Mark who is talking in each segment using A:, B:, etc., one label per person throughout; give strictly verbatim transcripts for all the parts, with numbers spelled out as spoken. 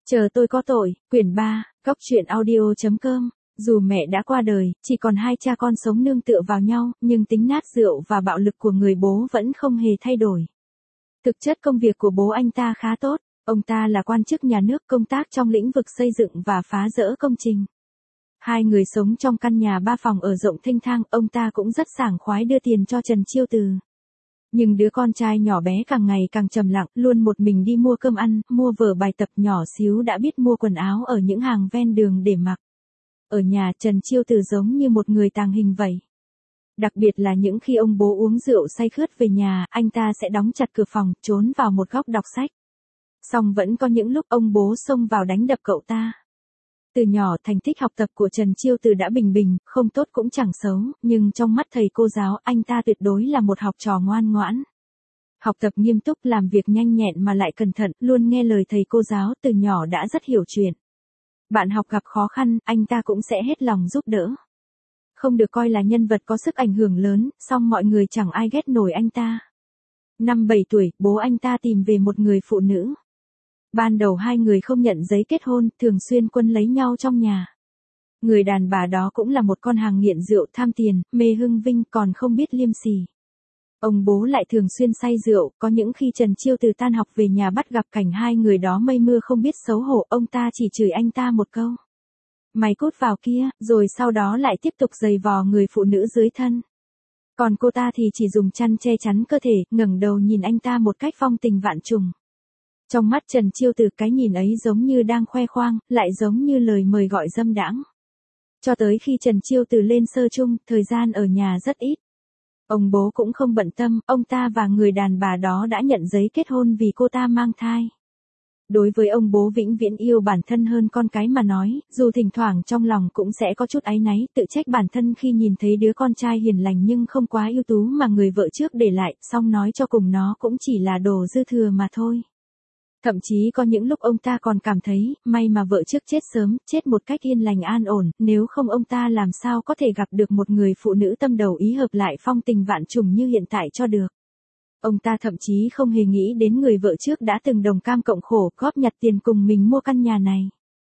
A: Chờ tôi có tội, quyển ba, góc truyện audio chấm com. Dù mẹ đã qua đời, chỉ còn hai cha con sống nương tựa vào nhau, nhưng tính nát rượu và bạo lực của người bố vẫn không hề thay đổi. Thực chất công việc của bố anh ta khá tốt, ông ta là quan chức nhà nước công tác trong lĩnh vực xây dựng và phá dỡ công trình. Hai người sống trong căn nhà ba phòng ở rộng thênh thang, ông ta cũng rất sảng khoái đưa tiền cho Trần Chiêu Từ. Nhưng đứa con trai nhỏ bé càng ngày càng trầm lặng, luôn một mình đi mua cơm ăn, mua vở bài tập, nhỏ xíu đã biết mua quần áo ở những hàng ven đường để mặc. Ở nhà Trần Chiêu Từ giống như một người tàng hình vậy. Đặc biệt là những khi ông bố uống rượu say khướt về nhà, anh ta sẽ đóng chặt cửa phòng, trốn vào một góc đọc sách. Song vẫn có những lúc ông bố xông vào đánh đập cậu ta. Từ nhỏ thành tích học tập của Trần Chiêu Từ đã bình bình, không tốt cũng chẳng xấu, nhưng trong mắt thầy cô giáo anh ta tuyệt đối là một học trò ngoan ngoãn. Học tập nghiêm túc, làm việc nhanh nhẹn mà lại cẩn thận, luôn nghe lời thầy cô giáo, từ nhỏ đã rất hiểu chuyện. Bạn học gặp khó khăn, anh ta cũng sẽ hết lòng giúp đỡ. Không được coi là nhân vật có sức ảnh hưởng lớn, song mọi người chẳng ai ghét nổi anh ta. Năm bảy tuổi, bố anh ta tìm về một người phụ nữ. Ban đầu hai người không nhận giấy kết hôn, thường xuyên quấn lấy nhau trong nhà. Người đàn bà đó cũng là một con hàng nghiện rượu, tham tiền, mê hưng vinh, còn không biết liêm sỉ. Ông bố lại thường xuyên say rượu, có những khi Trần Chiêu Từ tan học về nhà bắt gặp cảnh hai người đó mây mưa không biết xấu hổ, ông ta chỉ chửi anh ta một câu: "Mày cút vào kia", rồi sau đó lại tiếp tục giày vò người phụ nữ dưới thân. Còn cô ta thì chỉ dùng chăn che chắn cơ thể, ngẩng đầu nhìn anh ta một cách phong tình vạn trùng. Trong mắt Trần Chiêu Từ, cái nhìn ấy giống như đang khoe khoang, lại giống như lời mời gọi dâm đãng. Cho tới khi Trần Chiêu Từ lên sơ chung, thời gian ở nhà rất ít. Ông bố cũng không bận tâm, ông ta và người đàn bà đó đã nhận giấy kết hôn vì cô ta mang thai. Đối với ông bố vĩnh viễn yêu bản thân hơn con cái mà nói, dù thỉnh thoảng trong lòng cũng sẽ có chút áy náy, tự trách bản thân khi nhìn thấy đứa con trai hiền lành nhưng không quá ưu tú mà người vợ trước để lại, song nói cho cùng nó cũng chỉ là đồ dư thừa mà thôi. Thậm chí có những lúc ông ta còn cảm thấy, may mà vợ trước chết sớm, chết một cách yên lành an ổn, nếu không ông ta làm sao có thể gặp được một người phụ nữ tâm đầu ý hợp lại phong tình vạn trùng như hiện tại cho được. Ông ta thậm chí không hề nghĩ đến người vợ trước đã từng đồng cam cộng khổ, góp nhặt tiền cùng mình mua căn nhà này.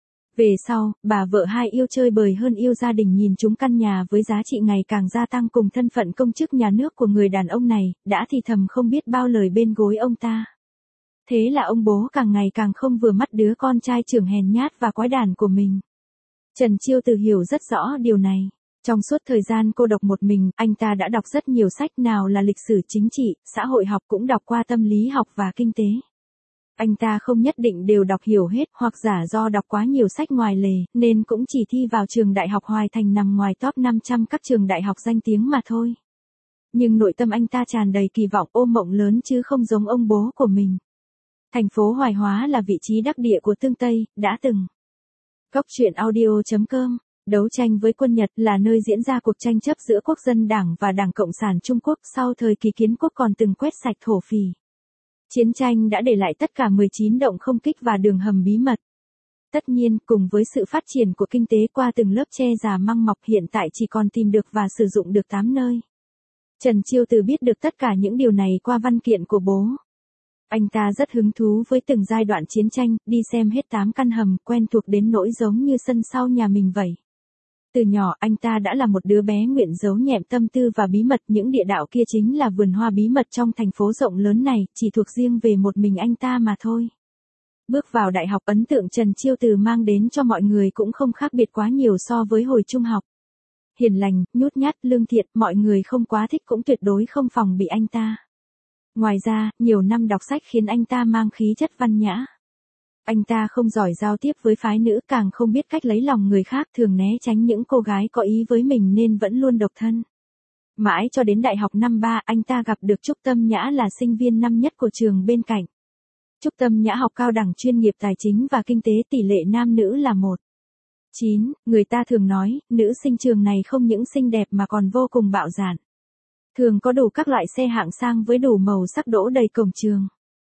A: Về sau, bà vợ hai yêu chơi bời hơn yêu gia đình, nhìn chúng căn nhà với giá trị ngày càng gia tăng cùng thân phận công chức nhà nước của người đàn ông này, đã thì thầm không biết bao lời bên gối ông ta. Thế là ông bố càng ngày càng không vừa mắt đứa con trai trưởng hèn nhát và quái đản của mình. Trần Chiêu Từ hiểu rất rõ điều này. Trong suốt thời gian cô độc một mình, anh ta đã đọc rất nhiều sách, nào là lịch sử chính trị, xã hội học, cũng đọc qua tâm lý học và kinh tế. Anh ta không nhất định đều đọc hiểu hết, hoặc giả do đọc quá nhiều sách ngoài lề, nên cũng chỉ thi vào trường đại học Hoài Thành nằm ngoài top năm trăm các trường đại học danh tiếng mà thôi. Nhưng nội tâm anh ta tràn đầy kỳ vọng, ôm mộng lớn chứ không giống ông bố của mình. Thành phố Hoài Hóa là vị trí đắc địa của Tương Tây, đã từng. Góc truyện audio chấm com. Đấu tranh với quân Nhật là nơi diễn ra cuộc tranh chấp giữa Quốc dân Đảng và Đảng Cộng sản Trung Quốc sau thời kỳ kiến quốc, còn từng quét sạch thổ phỉ. Chiến tranh đã để lại tất cả mười chín động không kích và đường hầm bí mật. Tất nhiên, cùng với sự phát triển của kinh tế qua từng lớp che già măng mọc, hiện tại chỉ còn tìm được và sử dụng được tám nơi. Trần Chiêu Từ biết được tất cả những điều này qua văn kiện của bố. Anh ta rất hứng thú với từng giai đoạn chiến tranh, đi xem hết tám căn hầm, quen thuộc đến nỗi giống như sân sau nhà mình vậy. Từ nhỏ anh ta đã là một đứa bé nguyện giấu nhẹm tâm tư và bí mật, những địa đạo kia chính là vườn hoa bí mật trong thành phố rộng lớn này, chỉ thuộc riêng về một mình anh ta mà thôi. Bước vào đại học, ấn tượng Trần Chiêu Từ mang đến cho mọi người cũng không khác biệt quá nhiều so với hồi trung học. Hiền lành, nhút nhát, lương thiện, mọi người không quá thích cũng tuyệt đối không phòng bị anh ta. Ngoài ra, nhiều năm đọc sách khiến anh ta mang khí chất văn nhã. Anh ta không giỏi giao tiếp với phái nữ, càng không biết cách lấy lòng người khác, thường né tránh những cô gái có ý với mình nên vẫn luôn độc thân. Mãi cho đến đại học năm ba, anh ta gặp được Trúc Tâm Nhã, là sinh viên năm nhất của trường bên cạnh. Trúc Tâm Nhã học cao đẳng chuyên nghiệp tài chính và kinh tế, tỷ lệ nam nữ là một chín, người ta thường nói, nữ sinh trường này không những xinh đẹp mà còn vô cùng bạo dạn. Thường có đủ các loại xe hạng sang với đủ màu sắc đỗ đầy cổng trường.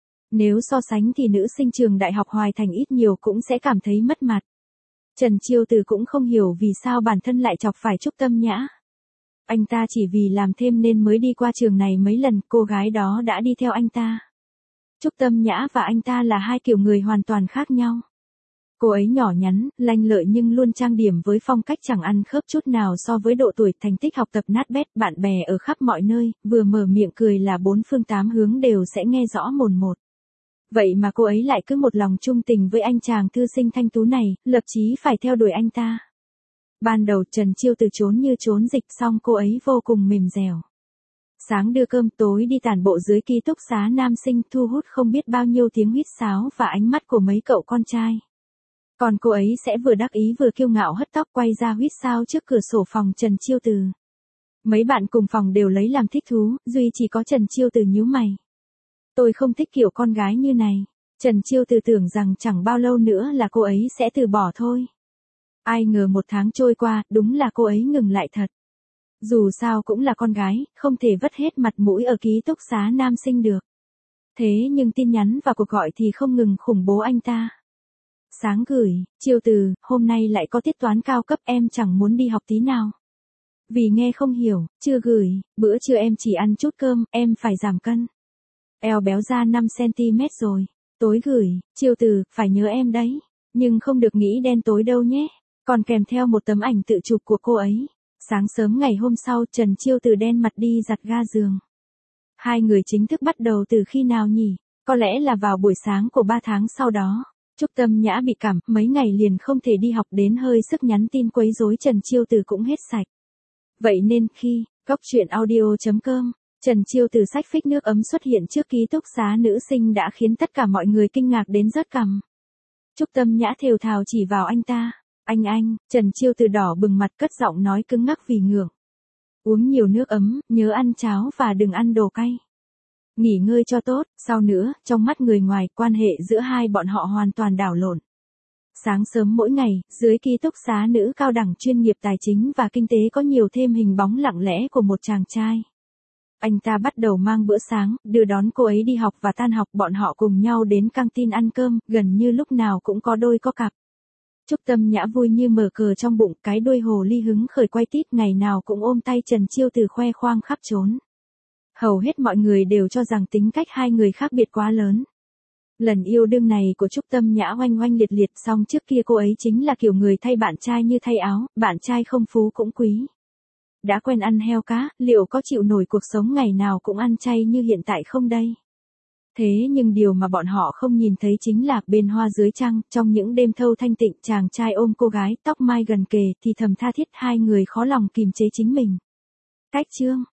A: Nếu so sánh thì nữ sinh trường đại học Hoài Thành ít nhiều cũng sẽ cảm thấy mất mặt. Trần Chiêu Từ cũng không hiểu vì sao bản thân lại chọc phải Trúc Tâm Nhã. Anh ta chỉ vì làm thêm nên mới đi qua trường này mấy lần, cô gái đó đã đi theo anh ta. Trúc Tâm Nhã và anh ta là hai kiểu người hoàn toàn khác nhau. Cô ấy nhỏ nhắn, lanh lợi nhưng luôn trang điểm với phong cách chẳng ăn khớp chút nào so với độ tuổi, thành tích học tập nát bét, bạn bè ở khắp mọi nơi, vừa mở miệng cười là bốn phương tám hướng đều sẽ nghe rõ mồn một. Vậy mà cô ấy lại cứ một lòng trung tình với anh chàng thư sinh thanh tú này, lập chí phải theo đuổi anh ta. Ban đầu Trần Chiêu từ trốn như trốn dịch, xong cô ấy vô cùng mềm dẻo. Sáng đưa cơm, tối đi tản bộ dưới ký túc xá nam sinh, thu hút không biết bao nhiêu tiếng huýt sáo và ánh mắt của mấy cậu con trai. Còn cô ấy sẽ vừa đắc ý vừa kiêu ngạo hất tóc quay ra huýt sáo trước cửa sổ phòng Trần Chiêu Từ. Mấy bạn cùng phòng đều lấy làm thích thú, duy chỉ có Trần Chiêu Từ nhíu mày. Tôi không thích kiểu con gái như này. Trần Chiêu Từ tưởng rằng chẳng bao lâu nữa là cô ấy sẽ từ bỏ thôi. Ai ngờ một tháng trôi qua, đúng là cô ấy ngừng lại thật. Dù sao cũng là con gái, không thể vất hết mặt mũi ở ký túc xá nam sinh được. Thế nhưng tin nhắn và cuộc gọi thì không ngừng khủng bố anh ta. Sáng gửi, Chiêu Từ, hôm nay lại có tiết toán cao cấp, em chẳng muốn đi học tí nào. Vì nghe không hiểu. Chưa gửi, bữa trưa em chỉ ăn chút cơm, em phải giảm cân. Eo béo ra năm xăng ti mét rồi. Tối gửi, Chiêu Từ, phải nhớ em đấy. Nhưng không được nghĩ đen tối đâu nhé. Còn kèm theo một tấm ảnh tự chụp của cô ấy. Sáng sớm ngày hôm sau, Trần Chiêu Từ đen mặt đi giặt ga giường. Hai người chính thức bắt đầu từ khi nào nhỉ? Có lẽ là vào buổi sáng của ba tháng sau đó. Trúc Tâm Nhã bị cảm, mấy ngày liền không thể đi học, đến hơi sức nhắn tin quấy rối Trần Chiêu Từ cũng hết sạch. Vậy nên khi, góc truyện audio chấm com, Trần Chiêu Từ xách phích nước ấm xuất hiện trước ký túc xá nữ sinh đã khiến tất cả mọi người kinh ngạc đến rớt cằm. Trúc Tâm Nhã thều thào chỉ vào anh ta. Anh anh, Trần Chiêu Từ đỏ bừng mặt cất giọng nói cứng ngắc vì ngượng. Uống nhiều nước ấm, nhớ ăn cháo và đừng ăn đồ cay. Nghỉ ngơi cho tốt, sau nữa, trong mắt người ngoài, quan hệ giữa hai bọn họ hoàn toàn đảo lộn. Sáng sớm mỗi ngày, dưới ký túc xá nữ cao đẳng chuyên nghiệp tài chính và kinh tế có nhiều thêm hình bóng lặng lẽ của một chàng trai. Anh ta bắt đầu mang bữa sáng, đưa đón cô ấy đi học và tan học, bọn họ cùng nhau đến căng tin ăn cơm, gần như lúc nào cũng có đôi có cặp. Trúc Tâm Nhã vui như mở cờ trong bụng, cái đuôi hồ ly hứng khởi quay tít, ngày nào cũng ôm tay Trần Chiêu Từ khoe khoang khắp trốn. Hầu hết mọi người đều cho rằng tính cách hai người khác biệt quá lớn. Lần yêu đương này của Trúc Tâm Nhã oanh oanh liệt liệt, song trước kia cô ấy chính là kiểu người thay bạn trai như thay áo, bạn trai không phú cũng quý. Đã quen ăn heo cá, liệu có chịu nổi cuộc sống ngày nào cũng ăn chay như hiện tại không đây? Thế nhưng điều mà bọn họ không nhìn thấy chính là bên hoa dưới trăng, trong những đêm thâu thanh tịnh, chàng trai ôm cô gái, tóc mai gần kề thì thầm tha thiết, hai người khó lòng kìm chế chính mình. Cách chương